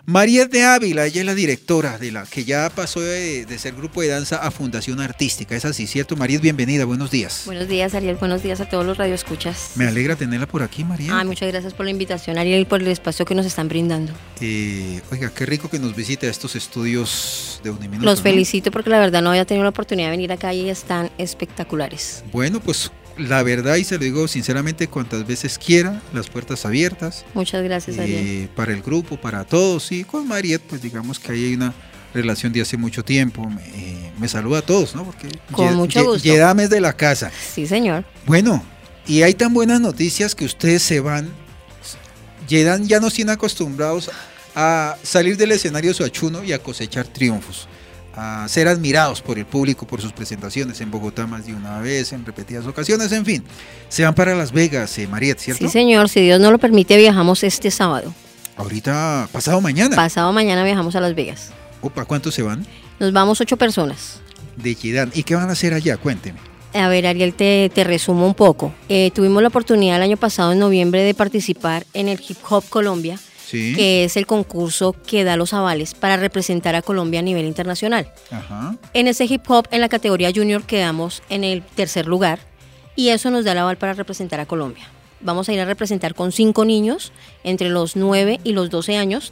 Mariet de Ávila, ella es la directora de la que ya pasó de ser grupo de danza a Fundación Artística. Es así, ¿cierto? Mariet, bienvenida, buenos días. Buenos días, Ariel, buenos días a todos los radioescuchas. Me alegra tenerla por aquí, Mariet. Muchas gracias por la invitación, Ariel, y por el espacio que nos están brindando. Oiga, qué rico que nos visite a estos estudios de Uniminuto. Los felicito porque la verdad no había tenido la oportunidad de venir acá y están espectaculares. Bueno, pues la verdad, y se lo digo sinceramente, cuantas veces quiera, las puertas abiertas. Muchas gracias, Ariel. Para el grupo, para todos, y con Mariet, pues digamos que ahí hay una relación de hace mucho tiempo. Me saluda a todos, ¿no? Porque con mucho gusto. Yedames de la casa. Sí, señor. Bueno, y hay tan buenas noticias que ustedes se van. Yedan ya nos tienen acostumbrados a salir del escenario suachuno y a cosechar triunfos, a ser admirados por el público por sus presentaciones en Bogotá más de una vez, en repetidas ocasiones, en fin. Se van para Las Vegas, Mariet, ¿cierto? Sí, señor, si Dios nos lo permite, viajamos este sábado. Ahorita, pasado mañana. Pasado mañana viajamos a Las Vegas. Opa, ¿cuántos se van? Nos vamos 8 personas. De Yedan. ¿Y qué van a hacer allá? Cuénteme. A ver, Ariel, te resumo un poco. Tuvimos la oportunidad el año pasado, en noviembre, de participar en el Hip Hop Colombia, sí, que es el concurso que da los avales para representar a Colombia a nivel internacional. Ajá. En ese hip hop, en la categoría junior, quedamos en el 3er lugar y eso nos da el aval para representar a Colombia. Vamos a ir a representar con 5 niños entre los 9 y los 13 años,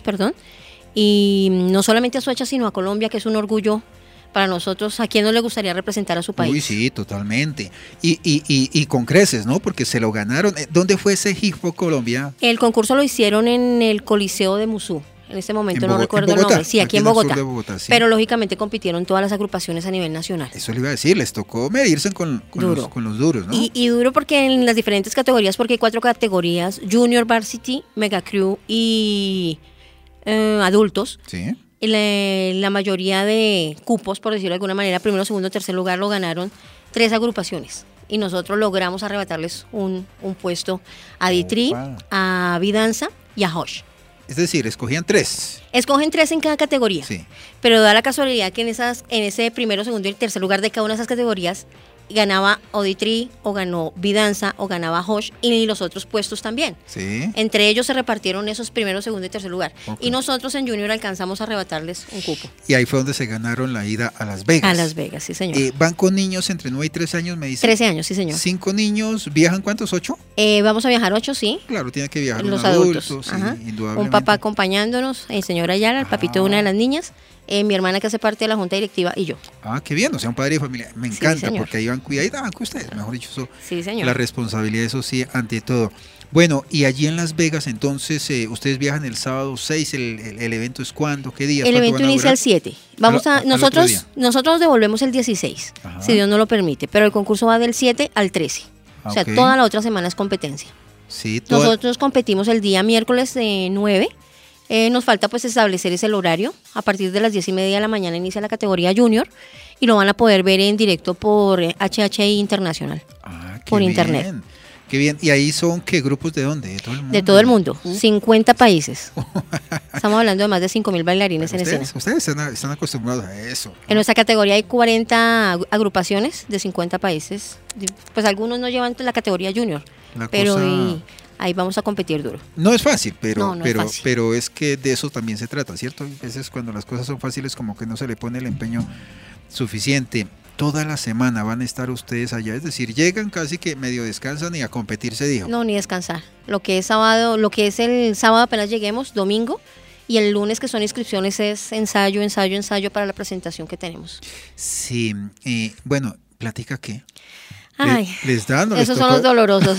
y no solamente a Soacha, sino a Colombia, que es un orgullo para nosotros. ¿A quién no le gustaría representar a su país? Uy, sí, totalmente. Y con creces, ¿no? Porque se lo ganaron. ¿Dónde fue ese Hip Hop Colombia? El concurso lo hicieron en el Coliseo de Musú. En este momento no recuerdo el nombre. Sí, aquí en Bogotá. Sí. Pero lógicamente compitieron todas las agrupaciones a nivel nacional. Eso le iba a decir, les tocó medirse con los duros, ¿no? Y duro porque en las diferentes categorías, porque hay 4 categorías: Junior, Varsity, Mega Crew y adultos. Sí. La mayoría de cupos, por decirlo de alguna manera, primero, segundo, tercer lugar, lo ganaron 3 agrupaciones. Y nosotros logramos arrebatarles un puesto a Ditri, a Vidanza y a Hosh. Es decir, escogían 3. Escogen 3 en cada categoría. Sí. Pero da la casualidad que en ese primero, segundo y tercer lugar de cada una de esas categorías ganaba Oditri, o ganó Vidanza, o ganaba Hosh, y los otros puestos también. Sí. Entre ellos se repartieron esos primero, segundo y tercer lugar. Okay. Y nosotros en Junior alcanzamos a arrebatarles un cupo. Y ahí fue donde se ganaron la ida a Las Vegas. A Las Vegas, sí, señor. ¿Van con niños entre 9 y 13 años, me dice? 13 años, sí, señor. 5 niños, ¿viajan cuántos? ¿8? Vamos a viajar 8, sí. Claro, tiene que viajar los un adultos. Sí, indudablemente. Un papá acompañándonos, el señor Ayala, el papito de una de las niñas, mi hermana que hace parte de la junta directiva y yo. Qué bien, o sea, un padre de familia. Me encanta, sí, porque ahí van cuidaditos con ustedes, mejor dicho, eso, sí, señor. La responsabilidad, eso sí, ante todo. Bueno, y allí en Las Vegas, entonces, ustedes viajan el sábado 6, el evento es ¿cuándo? ¿Qué día? El evento inicia el 7. Nosotros nos devolvemos el 16, Ajá. Si Dios no lo permite, pero el concurso va del 7 al 13. O sea, toda la otra semana es competencia. Sí, Nosotros competimos el día miércoles 9. Nos falta pues establecer ese horario. A partir de las 10:30 de la mañana inicia la categoría Junior y lo van a poder ver en directo por HHI Internacional. Por internet. Qué bien. ¿Y ahí son qué grupos de dónde? ¿De todo el mundo? De todo el mundo. 50 países. Estamos hablando de más de 5,000 bailarines en escena. Ustedes están acostumbrados a eso, ¿no? En nuestra categoría hay 40 agrupaciones de 50 países. Pues algunos no llevan la categoría Junior, pero ahí vamos a competir duro. No es fácil, pero fácil. Pero es que de eso también se trata, ¿cierto? A veces cuando las cosas son fáciles como que no se le pone el empeño suficiente. Toda la semana van a estar ustedes allá, es decir, llegan casi que medio descansan y a competir se dijo. No, ni descansar. Lo que es el sábado apenas lleguemos, domingo, y el lunes que son inscripciones es ensayo para la presentación que tenemos. Sí, bueno, ¿platica qué? Ay, ¿Les dan? esos son los dolorosos.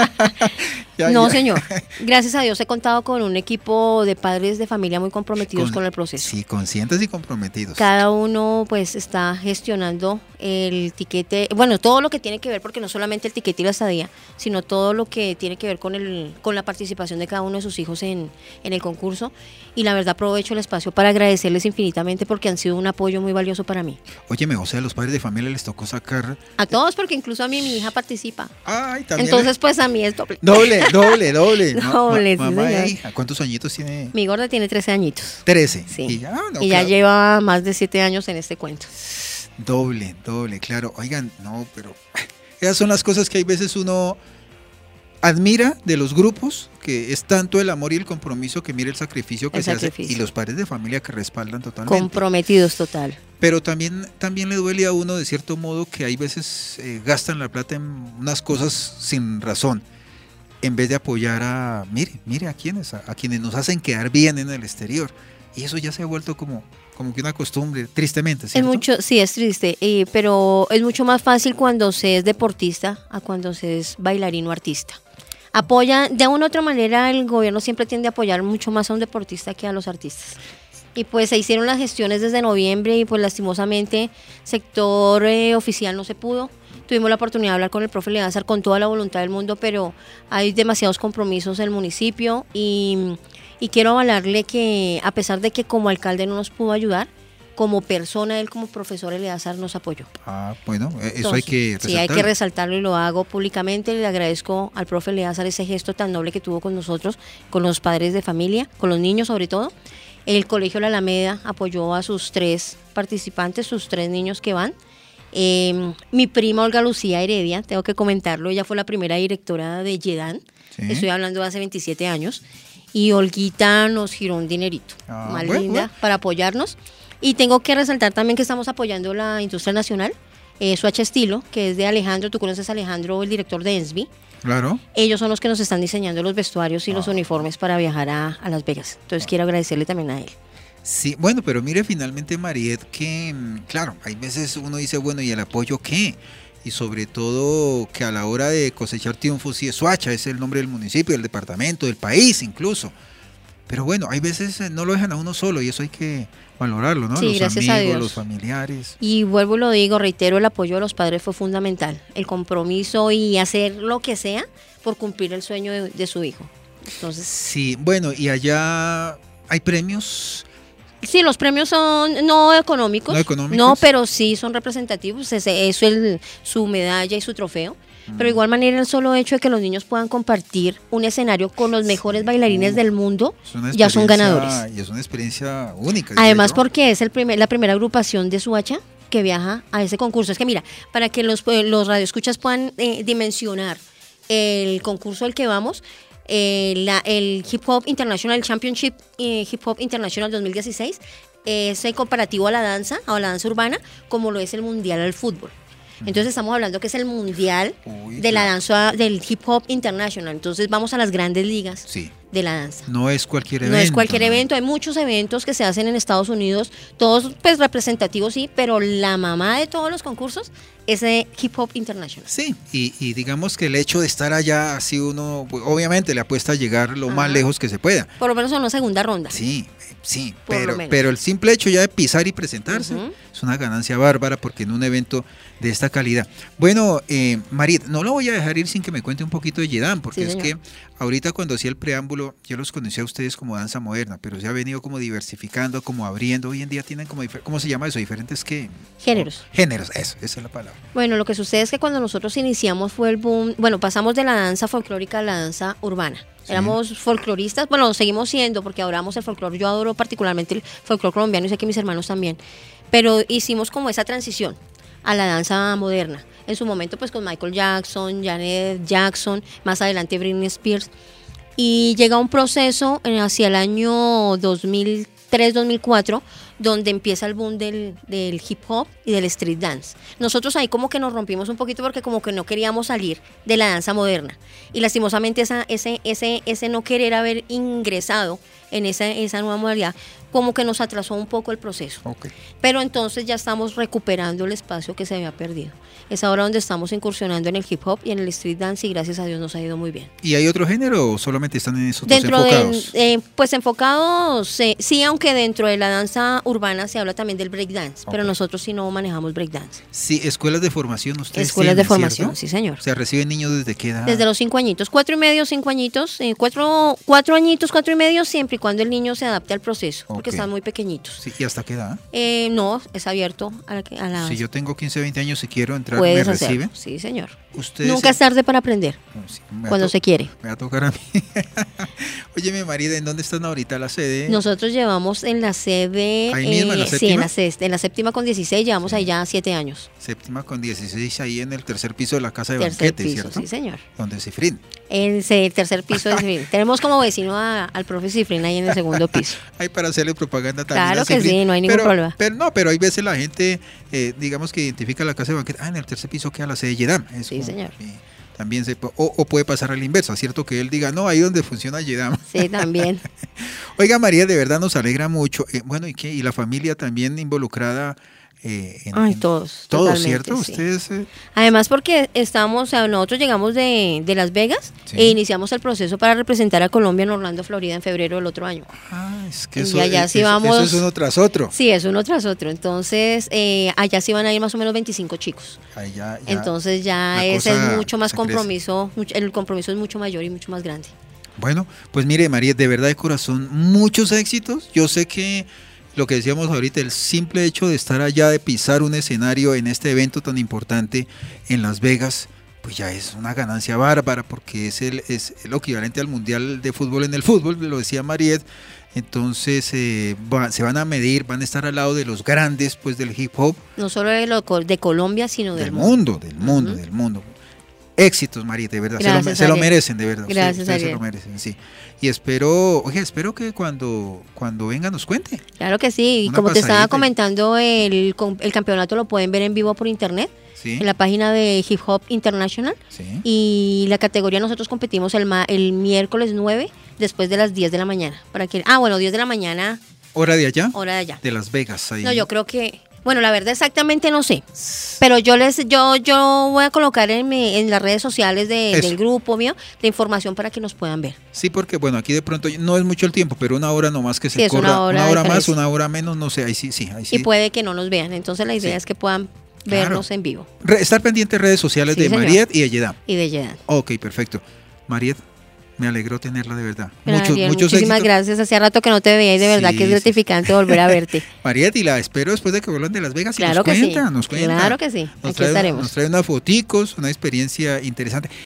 No, señor. Gracias a Dios he contado con un equipo de padres de familia muy comprometidos con el proceso. Sí, conscientes y comprometidos. Cada uno pues está gestionando el tiquete, bueno, todo lo que tiene que ver, porque no solamente el tiquete y la estadía, sino todo lo que tiene que ver con la participación de cada uno de sus hijos en el concurso. Y la verdad aprovecho el espacio para agradecerles infinitamente porque han sido un apoyo muy valioso para mí. Óyeme, o sea, a los padres de familia les tocó sacar... A todos, porque incluso a mí mi hija participa. Ay, también. Entonces pues a mí es doble. Doble. Mamá, sí, ¿cuántos añitos tiene? Mi gorda tiene 13 añitos. 13. Sí. Y ya lleva más de 7 años en este cuento. Doble, claro. Oigan, no, pero esas son las cosas que hay veces uno admira de los grupos, que es tanto el amor y el compromiso, que mire el sacrificio que se hace, y los padres de familia que respaldan totalmente. Comprometidos total. Pero también le duele a uno de cierto modo que hay veces gastan la plata en unas cosas sin razón, en vez de apoyar a, mire a quienes nos hacen quedar bien en el exterior. Y eso ya se ha vuelto como que una costumbre, tristemente, ¿cierto? Sí, es triste, pero es mucho más fácil cuando se es deportista a cuando se es bailarín o artista. Apoya, de una u otra manera, el gobierno siempre tiende a apoyar mucho más a un deportista que a los artistas. Y pues se hicieron las gestiones desde noviembre y pues lastimosamente sector oficial no se pudo. Tuvimos la oportunidad de hablar con el profe Eleazar con toda la voluntad del mundo, pero hay demasiados compromisos en el municipio y quiero avalarle que a pesar de que como alcalde no nos pudo ayudar, como persona, él como profesor Eleazar nos apoyó. Bueno, eso entonces, hay que resaltarlo. Sí, hay que resaltarlo y lo hago públicamente. Le agradezco al profe Eleazar ese gesto tan noble que tuvo con nosotros, con los padres de familia, con los niños sobre todo. El Colegio La Alameda apoyó a sus 3 participantes, sus 3 niños que van. Mi prima Olga Lucía Heredia, tengo que comentarlo, ella fue la primera directora de Yedan, sí. Estoy hablando de hace 27 años, y Olguita nos giró un dinerito, más linda, para apoyarnos. Y tengo que resaltar también que estamos apoyando la industria nacional, Swatch Estilo, que es de Alejandro, tú conoces a Alejandro, el director de Ensby. Claro. Ellos son los que nos están diseñando los vestuarios y los uniformes para viajar a Las Vegas. Entonces quiero agradecerle también a él. Sí, bueno, pero mire finalmente, Mariet, que claro, hay veces uno dice, bueno, ¿y el apoyo qué? Y sobre todo que a la hora de cosechar triunfos, sí, Soacha es el nombre del municipio, del departamento, del país incluso. Pero bueno, hay veces no lo dejan a uno solo y eso hay que valorarlo, ¿no? Sí, los amigos, los familiares. Y vuelvo y lo digo, reitero, el apoyo de los padres fue fundamental. El compromiso y hacer lo que sea por cumplir el sueño de su hijo. Entonces, sí, bueno, y allá hay premios. Sí, los premios son no económicos, no, pero sí son representativos, eso es su medalla y su trofeo. Pero de igual manera el solo hecho de que los niños puedan compartir un escenario con los mejores bailarines del mundo, ya son ganadores. Y es una experiencia única. Además porque es la primera agrupación de Soacha que viaja a ese concurso. Es que mira, para que los radioescuchas puedan dimensionar el concurso al que vamos, el Hip Hop International Championship Hip Hop International 2016 es comparativo a la danza urbana como lo es el mundial al fútbol. Entonces estamos hablando que es el mundial de la danza del Hip Hop International. Entonces vamos a las grandes ligas de la danza. No es cualquier evento. No es cualquier evento. Hay muchos eventos que se hacen en Estados Unidos, todos pues representativos, sí, pero la mamá de todos los concursos es de Hip Hop International. Sí, y digamos que el hecho de estar allá, así uno, pues, obviamente le apuesta a llegar lo más lejos que se pueda. Por lo menos en una segunda ronda. Sí, pero el simple hecho ya de pisar y presentarse es una ganancia bárbara porque en un evento de esta calidad. Bueno, Marit, no lo voy a dejar ir sin que me cuente un poquito de Yedan, porque es que ahorita cuando hacía el preámbulo, yo los conocí a ustedes como danza moderna, pero se ha venido como diversificando, como abriendo. Hoy en día tienen como, ¿cómo se llama eso? Diferentes ¿qué? Géneros. Géneros, esa es la palabra. Bueno, lo que sucede es que cuando nosotros iniciamos fue el boom, bueno, pasamos de la danza folclórica a la danza urbana. Éramos folcloristas, bueno, seguimos siendo porque adoramos el folclore. Yo adoro particularmente el folclore colombiano y sé que mis hermanos también. Pero hicimos como esa transición a la danza moderna. En su momento, pues con Michael Jackson, Janet Jackson, más adelante Britney Spears. Y llega un proceso hacia el año 2003-2004, donde empieza el boom del hip hop y del street dance. Nosotros ahí como que nos rompimos un poquito porque como que no queríamos salir de la danza moderna. Y lastimosamente ese no querer haber ingresado en esa nueva modalidad como que nos atrasó un poco el proceso. Pero entonces ya estamos recuperando el espacio que se había perdido. Es ahora donde estamos incursionando en el hip hop y en el street dance y gracias a Dios nos ha ido muy bien. ¿Y hay otro género o solamente están en esos dos enfocados? Pues enfocados, sí, aunque dentro de la danza urbana se habla también del break dance, pero nosotros sí no manejamos break dance. Sí, escuelas de formación ustedes Escuelas tienen, de formación, ¿cierto? sí señor. O sea, ¿reciben niños desde qué edad? Desde los 5 añitos, 4 y medio, 5 añitos, 4 añitos, 4 y medio, siempre y cuando el niño se adapte al proceso, porque están muy pequeñitos. Sí, ¿y hasta qué edad? No, es abierto a la... Si yo tengo 15, 20 años y quiero entrar, ¿me reciben? Sí, señor. ¿Ustedes Nunca es tarde para aprender, cuando se quiere. Me va a tocar a mí. Oye, mi marido, ¿en dónde están ahorita la sede? Nosotros llevamos en la sede Ahí mismo en la Sí, séptima. en la séptima con 16, llevamos ahí ya 7 años. Séptima con 16, ahí en el tercer piso de la casa de Tercer banquete, piso, ¿cierto? sí, señor. Donde Cifrín. El tercer piso de Cifrín. Tenemos como vecino al profe Cifrín ahí en el segundo piso. Hay para hacerle propaganda también. Claro a que Cifrín. sí, no hay ningún problema. Pero hay veces la gente, digamos que identifica la casa de banquete. En el tercer piso queda la sede de Yedam. Sí, señor. También o puede pasar a la inversa, ¿cierto? Que él diga, no, ahí donde funciona Yedam. Sí, también. Oiga, María, de verdad nos alegra mucho. Bueno, ¿y qué? ¿Y la familia también involucrada? Todos. Todos, ¿cierto? Sí. Ustedes. Además porque nosotros llegamos de Las Vegas Sí. e iniciamos el proceso para representar a Colombia en Orlando, Florida, en febrero del otro año. Es que Y eso, allá sí eso vamos- es uno tras otro. Sí, es uno tras otro. Entonces, allá sí van a ir más o menos 25 chicos. Ahí ya- Entonces ya la ese cosa es mucho más se crece. compromiso, el compromiso es mucho mayor y mucho más grande. Bueno, pues mire, María, de verdad de corazón, muchos éxitos. Yo sé que lo que decíamos ahorita, el simple hecho de estar allá, de pisar un escenario en este evento tan importante en Las Vegas, pues ya es una ganancia bárbara, porque es el equivalente al Mundial de Fútbol en el fútbol, lo decía Mariet. Entonces se van a medir, van a estar al lado de los grandes pues del hip hop No solo de Colombia, sino del mundo. Éxitos, María, de verdad. Gracias, Se lo Ariel. merecen, de verdad. Gracias, Ustedes se Ariel. lo merecen, sí. Y espero que cuando venga nos cuente. Claro que sí, y Una como te estaba pasadita. comentando, el campeonato lo pueden ver en vivo por internet, Sí, en la página de Hip Hop International. sí. Y la categoría nosotros competimos el miércoles 9 después de las 10 de la mañana. 10 de la mañana, Hora de allá, hora de allá. de Las Vegas. Ahí. No, yo creo que, bueno, la verdad exactamente no sé, pero yo voy a colocar en las redes sociales Eso. del grupo mío la información para que nos puedan ver. Sí, porque bueno, aquí de pronto no es mucho el tiempo, pero una hora nomás que se Sí, es corra. una hora de más, diferencia. una hora menos, no sé, ahí sí. Y puede que no nos vean, entonces la idea Sí. es que puedan Claro. vernos en vivo. Estar pendiente de redes sociales Sí, de señor. Mariet y de Yedam. Y de Yedan. Ok, perfecto. Mariet, me alegró tenerla de verdad. Ariel, Muchos muchísimas éxitos. gracias. Hacía rato que no te veía y de verdad Sí, que es sí. gratificante volver a verte. Mariet, y la espero después de que vuelvan de Las Vegas y Claro nos que sí. cuenta, nos cuenta. Claro que sí. Nos Aquí trae, estaremos. Nos trae unas foticos, una experiencia interesante.